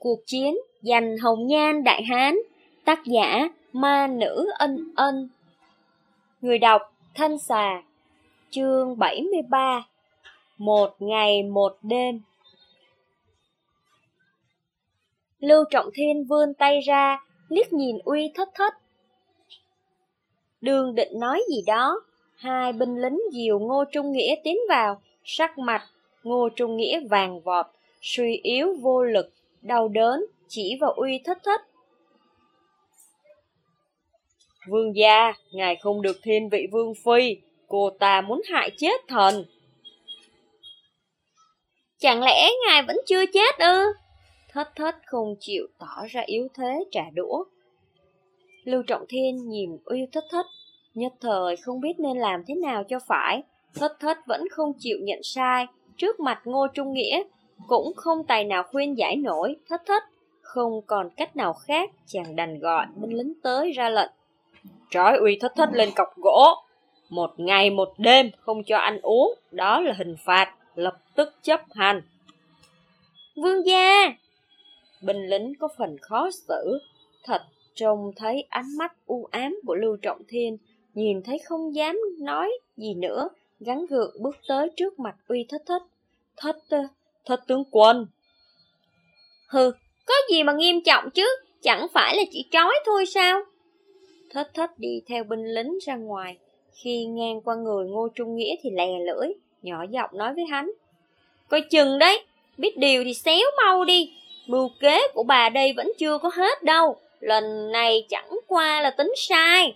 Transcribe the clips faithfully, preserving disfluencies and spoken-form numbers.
Cuộc chiến giành hồng nhan đại hán. Tác giả Ma Nữ Ân Ân. Người đọc Thanh Xà. Chương bảy mươi ba. Một ngày một đêm. Lưu Trọng Thiên vươn tay ra, liếc nhìn Uy Thất Thất. Đường định nói gì đó, hai binh lính dìu Ngô Trung Nghĩa tiến vào. Sắc mặt Ngô Trung Nghĩa vàng vọt, suy yếu vô lực, đau đớn, chỉ vào Uy Thất Thất. Vương gia, ngài không được thiên vị vương phi, cô ta muốn hại chết thần. Chẳng lẽ ngài vẫn chưa chết ư? Thất Thất không chịu tỏ ra yếu thế trả đũa. Lưu Trọng Thiên nhìn Uy Thất Thất, nhất thời không biết nên làm thế nào cho phải. Thất Thất vẫn không chịu nhận sai, trước mặt Ngô Trung Nghĩa cũng không tài nào khuyên giải nổi Thất Thất. Không còn cách nào khác, chàng đành gọi binh lính tới ra lệnh. Trói Uy Thất Thất lên cọc gỗ, một ngày một đêm không cho ăn uống, đó là hình phạt, lập tức chấp hành. Vương gia! Binh lính có phần khó xử, thật trông thấy ánh mắt u ám của Lưu Trọng Thiên, nhìn thấy không dám nói gì nữa, gắng gượng bước tới trước mặt Uy Thất Thất. Thất, thất tướng quân. Hừ, có gì mà nghiêm trọng chứ, chẳng phải là chỉ trói thôi sao? Thất Thất đi theo binh lính ra ngoài, khi ngang qua người Ngô Trung Nghĩa thì lè lưỡi, nhỏ giọng nói với hắn. Coi chừng đấy, biết điều thì xéo mau đi, mưu kế của bà đây vẫn chưa có hết đâu, lần này chẳng qua là tính sai.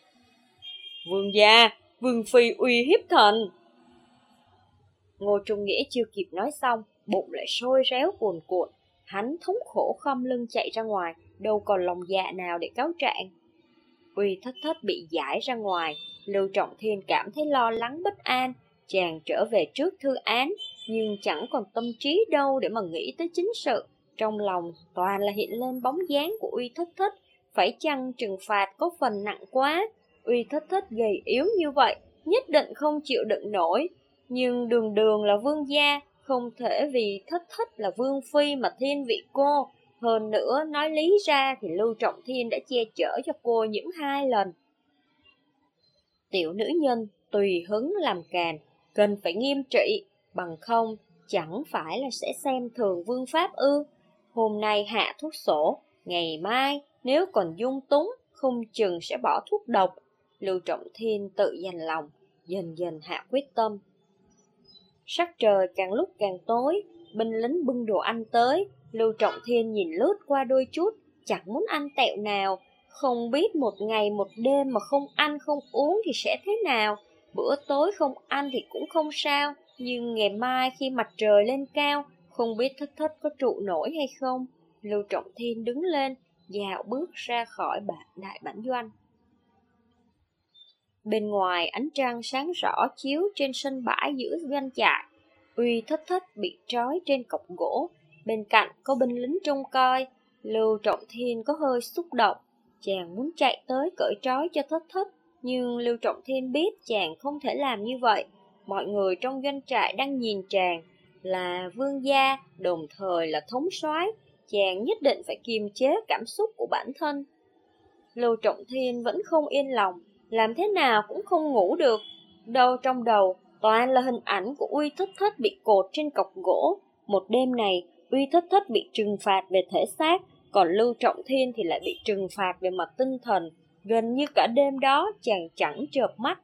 Vương gia, vương phi uy hiếp thần. Ngô Trung Nghĩa chưa kịp nói xong, bụng lại sôi réo cuồn cuộn, hắn thống khổ khom lưng chạy ra ngoài, đâu còn lòng dạ nào để cáo trạng. Uy Thất Thất bị giải ra ngoài, Lưu Trọng Thiên cảm thấy lo lắng bất an, chàng trở về trước thư án, nhưng chẳng còn tâm trí đâu để mà nghĩ tới chính sự. Trong lòng toàn là hiện lên bóng dáng của Uy Thất Thất, phải chăng trừng phạt có phần nặng quá. Uy Thất Thất gầy yếu như vậy, nhất định không chịu đựng nổi, nhưng đường đường là vương gia, không thể vì Thất Thất là vương phi mà thiên vị cô. Hơn nữa, nói lý ra thì Lưu Trọng Thiên đã che chở cho cô những hai lần. Tiểu nữ nhân tùy hứng làm càn, cần phải nghiêm trị, bằng không chẳng phải là sẽ xem thường vương pháp ư. Hôm nay hạ thuốc sổ, ngày mai nếu còn dung túng, không chừng sẽ bỏ thuốc độc. Lưu Trọng Thiên tự dành lòng, dần dần hạ quyết tâm. Sắc trời càng lúc càng tối, binh lính bưng đồ ăn tới. Lưu Trọng Thiên nhìn lướt qua đôi chút, chẳng muốn ăn tẹo nào. Không biết một ngày một đêm mà không ăn không uống thì sẽ thế nào. Bữa tối không ăn thì cũng không sao, nhưng ngày mai khi mặt trời lên cao, không biết Thất Thất có trụ nổi hay không. Lưu Trọng Thiên đứng lên, dạo bước ra khỏi đại bản doanh. Bên ngoài ánh trăng sáng rõ chiếu trên sân bãi giữa doanh trại. Uy Thất Thất bị trói trên cọc gỗ, bên cạnh có binh lính trông coi. Lưu Trọng Thiên có hơi xúc động, chàng muốn chạy tới cởi trói cho Thất Thất, nhưng Lưu Trọng Thiên biết chàng không thể làm như vậy. Mọi người trong doanh trại đang nhìn chàng, là vương gia, đồng thời là thống soái, chàng nhất định phải kiềm chế cảm xúc của bản thân. Lưu Trọng Thiên vẫn không yên lòng, làm thế nào cũng không ngủ được. Đâu trong đầu toàn là hình ảnh của Uy Thất Thất bị cột trên cọc gỗ. Một đêm này, Uy Thất Thất bị trừng phạt về thể xác, còn Lưu Trọng Thiên thì lại bị trừng phạt về mặt tinh thần. Gần như cả đêm đó chàng chẳng chợp mắt.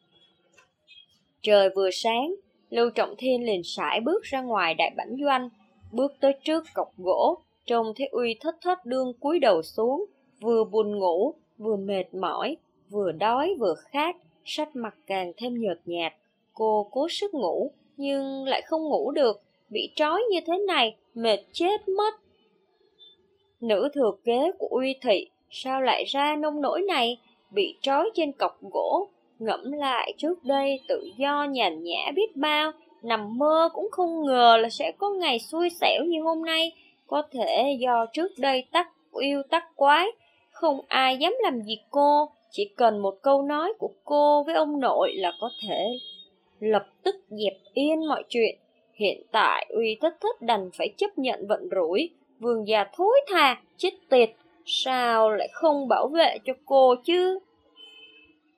Trời vừa sáng, Lưu Trọng Thiên liền sải bước ra ngoài đại bản doanh, bước tới trước cọc gỗ, trông thấy Uy Thất Thất đương cúi đầu xuống, vừa buồn ngủ, vừa mệt mỏi, vừa đói vừa khát, sắc mặt càng thêm nhợt nhạt. Cô cố sức ngủ, nhưng lại không ngủ được, bị trói như thế này, mệt chết mất. Nữ thừa kế của Uy thị, sao lại ra nông nỗi này, bị trói trên cọc gỗ, ngẫm lại trước đây tự do nhàn nhã biết bao, nằm mơ cũng không ngờ là sẽ có ngày xui xẻo như hôm nay. Có thể do trước đây tắc yêu tắc quái, không ai dám làm gì cô, chỉ cần một câu nói của cô với ông nội là có thể lập tức dẹp yên mọi chuyện. Hiện tại Uy Thất Thất đành phải chấp nhận vận rủi, Vương gia thối tha, chết tiệt, sao lại không bảo vệ cho cô chứ?